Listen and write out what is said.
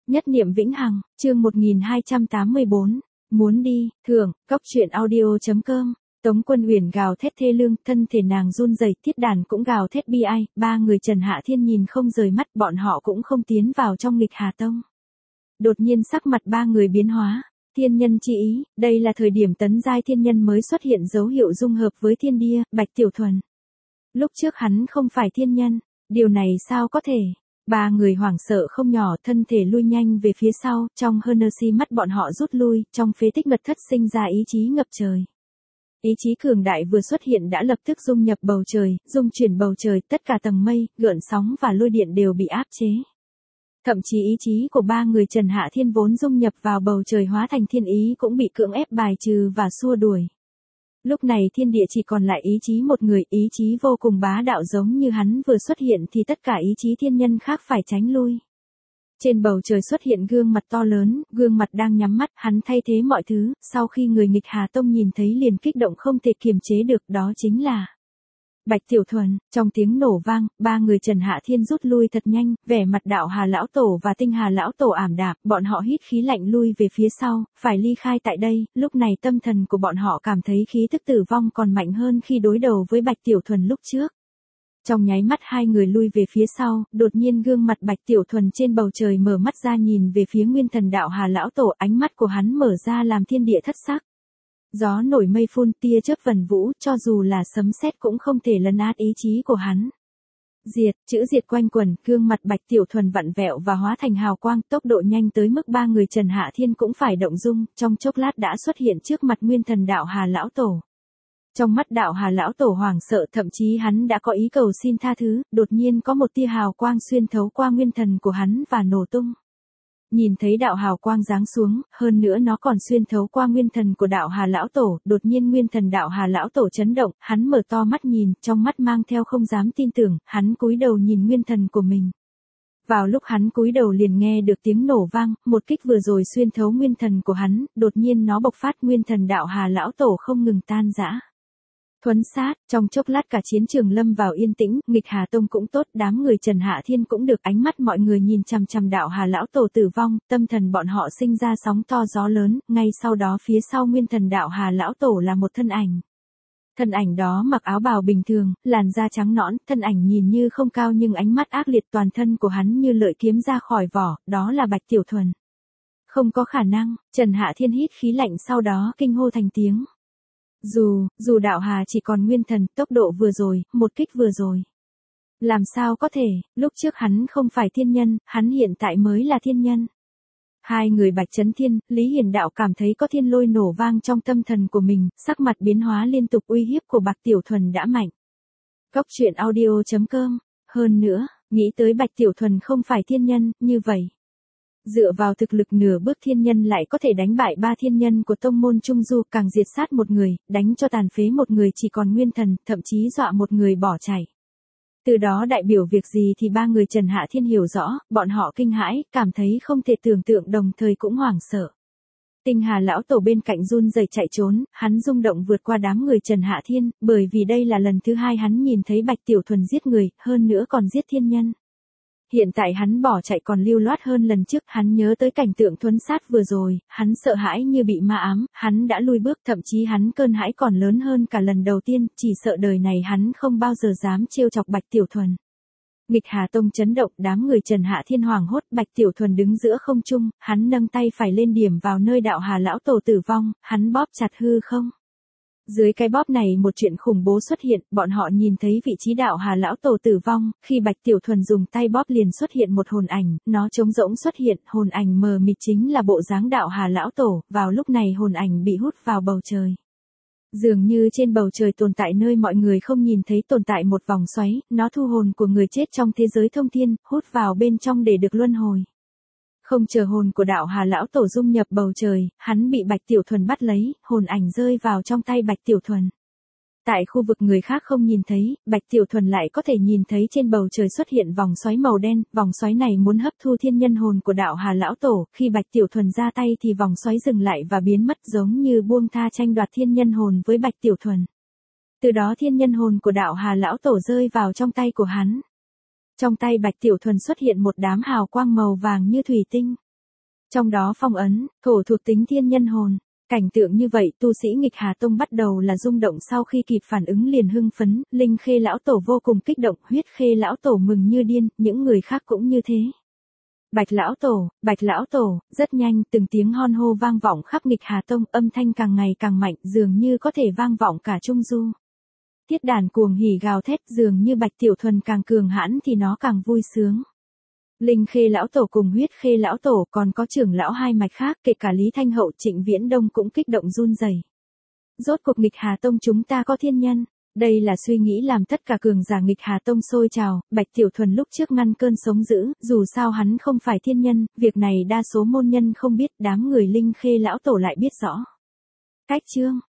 Nhất niệm vĩnh hằng, chương 1284. Muốn đi, thưởng, góc truyện audio.com. Tống Quân Uyển gào thét thê lương, thân thể nàng run rẩy, Tiết Đàn cũng gào thét bi ai, ba người Trần Hạ Thiên nhìn không rời mắt, bọn họ cũng không tiến vào trong Nghịch Hà Tông. Đột nhiên sắc mặt ba người biến hóa, thiên nhân chi ý, đây là thời điểm tấn giai thiên nhân mới xuất hiện dấu hiệu dung hợp với thiên địa, Bạch Tiểu Thuần. Lúc trước hắn không phải thiên nhân, điều này sao có thể? Ba người hoảng sợ không nhỏ, thân thể lui nhanh về phía sau, trong Hennessy mắt bọn họ rút lui, trong phế tích mật thất sinh ra ý chí ngập trời. Ý chí cường đại vừa xuất hiện đã lập tức dung nhập bầu trời, dung chuyển bầu trời, tất cả tầng mây, gợn sóng và lôi điện đều bị áp chế. Thậm chí ý chí của ba người Trần Hạ Thiên vốn dung nhập vào bầu trời hóa thành thiên ý cũng bị cưỡng ép bài trừ và xua đuổi. Lúc này thiên địa chỉ còn lại ý chí một người, ý chí vô cùng bá đạo giống như hắn vừa xuất hiện thì tất cả ý chí thiên nhân khác phải tránh lui. Trên bầu trời xuất hiện gương mặt to lớn, gương mặt đang nhắm mắt, hắn thay thế mọi thứ, sau khi người Nghịch Hà Tông nhìn thấy liền kích động không thể kiềm chế được, đó chính là Bạch Tiểu Thuần. Trong tiếng nổ vang, ba người Trần Hạ Thiên rút lui thật nhanh, vẻ mặt Đạo Hà Lão Tổ và Tinh Hà Lão Tổ ảm đạm, bọn họ hít khí lạnh lui về phía sau, phải ly khai tại đây, lúc này tâm thần của bọn họ cảm thấy khí tức tử vong còn mạnh hơn khi đối đầu với Bạch Tiểu Thuần lúc trước. Trong nháy mắt hai người lui về phía sau, đột nhiên gương mặt Bạch Tiểu Thuần trên bầu trời mở mắt ra nhìn về phía Nguyên Thần Đạo Hà Lão Tổ, ánh mắt của hắn mở ra làm thiên địa thất sắc. Gió nổi mây phun, tia chớp vần vũ, cho dù là sấm sét cũng không thể lấn át ý chí của hắn. Diệt, chữ diệt quanh quẩn, gương mặt Bạch Tiểu Thuần vặn vẹo và hóa thành hào quang, tốc độ nhanh tới mức ba người Trần Hạ Thiên cũng phải động dung, trong chốc lát đã xuất hiện trước mặt Nguyên Thần Đạo Hà Lão Tổ. Trong mắt Đạo Hà Lão Tổ hoảng sợ, thậm chí hắn đã có ý cầu xin tha thứ, đột nhiên có một tia hào quang xuyên thấu qua nguyên thần của hắn và nổ tung. Nhìn thấy đạo hào quang giáng xuống, hơn nữa nó còn xuyên thấu qua nguyên thần của Đạo Hà Lão Tổ, đột nhiên nguyên thần Đạo Hà Lão Tổ chấn động, hắn mở to mắt nhìn, trong mắt mang theo không dám tin tưởng, hắn cúi đầu nhìn nguyên thần của mình. Vào lúc hắn cúi đầu liền nghe được tiếng nổ vang, một kích vừa rồi xuyên thấu nguyên thần của hắn, đột nhiên nó bộc phát, nguyên thần Đạo Hà Lão Tổ không ngừng tan rã. Thuấn sát, trong chốc lát cả chiến trường lâm vào yên tĩnh, Nghịch Hà Tông cũng tốt, đám người Trần Hạ Thiên cũng được, ánh mắt mọi người nhìn chằm chằm Đạo Hà Lão Tổ tử vong, tâm thần bọn họ sinh ra sóng to gió lớn, ngay sau đó phía sau nguyên thần Đạo Hà Lão Tổ là một thân ảnh. Thân ảnh đó mặc áo bào bình thường, làn da trắng nõn, thân ảnh nhìn như không cao nhưng ánh mắt ác liệt, toàn thân của hắn như lợi kiếm ra khỏi vỏ, đó là Bạch Tiểu Thuần. Không có khả năng, Trần Hạ Thiên hít khí lạnh sau đó kinh hô thành tiếng. Dù Đạo Hà chỉ còn nguyên thần, tốc độ vừa rồi, một kích vừa rồi. Làm sao có thể, lúc trước hắn không phải thiên nhân, hắn hiện tại mới là thiên nhân. Hai người Bạch Chấn Thiên, Lý Hiền Đạo cảm thấy có thiên lôi nổ vang trong tâm thần của mình, sắc mặt biến hóa liên tục, uy hiếp của Bạch Tiểu Thuần đã mạnh. Góc truyện audio.com. Hơn nữa, nghĩ tới Bạch Tiểu Thuần không phải thiên nhân, như vậy. Dựa vào thực lực nửa bước thiên nhân lại có thể đánh bại ba thiên nhân của tông môn Trung Du, càng diệt sát một người, đánh cho tàn phế một người chỉ còn nguyên thần, thậm chí dọa một người bỏ chạy. Từ đó đại biểu việc gì thì ba người Trần Hạ Thiên hiểu rõ, bọn họ kinh hãi, cảm thấy không thể tưởng tượng đồng thời cũng hoảng sợ. Tinh Hà Lão Tổ bên cạnh run rẩy chạy trốn, hắn rung động vượt qua đám người Trần Hạ Thiên, bởi vì đây là lần thứ hai hắn nhìn thấy Bạch Tiểu Thuần giết người, hơn nữa còn giết thiên nhân. Hiện tại hắn bỏ chạy còn lưu loát hơn lần trước, hắn nhớ tới cảnh tượng thuấn sát vừa rồi, hắn sợ hãi như bị ma ám, hắn đã lui bước, thậm chí hắn cơn hãi còn lớn hơn cả lần đầu tiên, chỉ sợ đời này hắn không bao giờ dám trêu chọc Bạch Tiểu Thuần. Nghịch Hà Tông chấn động, đám người Trần Hạ Thiên hoảng hốt, Bạch Tiểu Thuần đứng giữa không trung, hắn nâng tay phải lên điểm vào nơi Đạo Hà Lão Tổ tử vong, hắn bóp chặt hư không. Dưới cái bóp này một chuyện khủng bố xuất hiện, bọn họ nhìn thấy vị trí Đạo Hà Lão Tổ tử vong, khi Bạch Tiểu Thuần dùng tay bóp liền xuất hiện một hồn ảnh, nó trống rỗng xuất hiện, hồn ảnh mờ mịt chính là bộ dáng Đạo Hà Lão Tổ, vào lúc này hồn ảnh bị hút vào bầu trời. Dường như trên bầu trời tồn tại nơi mọi người không nhìn thấy tồn tại một vòng xoáy, nó thu hồn của người chết trong thế giới thông thiên, hút vào bên trong để được luân hồi. Không chờ hồn của Đạo Hà Lão Tổ dung nhập bầu trời, hắn bị Bạch Tiểu Thuần bắt lấy, hồn ảnh rơi vào trong tay Bạch Tiểu Thuần. Tại khu vực người khác không nhìn thấy, Bạch Tiểu Thuần lại có thể nhìn thấy trên bầu trời xuất hiện vòng xoáy màu đen, vòng xoáy này muốn hấp thu thiên nhân hồn của Đạo Hà Lão Tổ, khi Bạch Tiểu Thuần ra tay thì vòng xoáy dừng lại và biến mất, giống như buông tha tranh đoạt thiên nhân hồn với Bạch Tiểu Thuần. Từ đó thiên nhân hồn của Đạo Hà Lão Tổ rơi vào trong tay của hắn. Trong tay Bạch Tiểu Thuần xuất hiện một đám hào quang màu vàng như thủy tinh. Trong đó phong ấn, thổ thuộc tính thiên nhân hồn. Cảnh tượng như vậy tu sĩ nghịch Hà Tông bắt đầu là rung động, sau khi kịp phản ứng liền hưng phấn, Linh Khê lão tổ vô cùng kích động, Huyết Khê lão tổ mừng như điên, những người khác cũng như thế. Bạch lão tổ, rất nhanh từng tiếng hon hô vang vọng khắp nghịch Hà Tông, âm thanh càng ngày càng mạnh, dường như có thể vang vọng cả Trung Du. Tiết đàn cuồng hỉ gào thét, dường như Bạch Tiểu Thuần càng cường hãn thì nó càng vui sướng. Linh Khê lão tổ cùng Huyết Khê lão tổ còn có trưởng lão hai mạch khác, kể cả Lý Thanh Hậu, Trịnh Viễn Đông cũng kích động run rẩy. Rốt cuộc nghịch Hà Tông chúng ta có thiên nhân. Đây là suy nghĩ làm tất cả cường giả nghịch Hà Tông sôi trào, Bạch Tiểu Thuần lúc trước ngăn cơn sóng dữ, dù sao hắn không phải thiên nhân, việc này đa số môn nhân không biết, đám người Linh Khê lão tổ lại biết rõ. Cách chương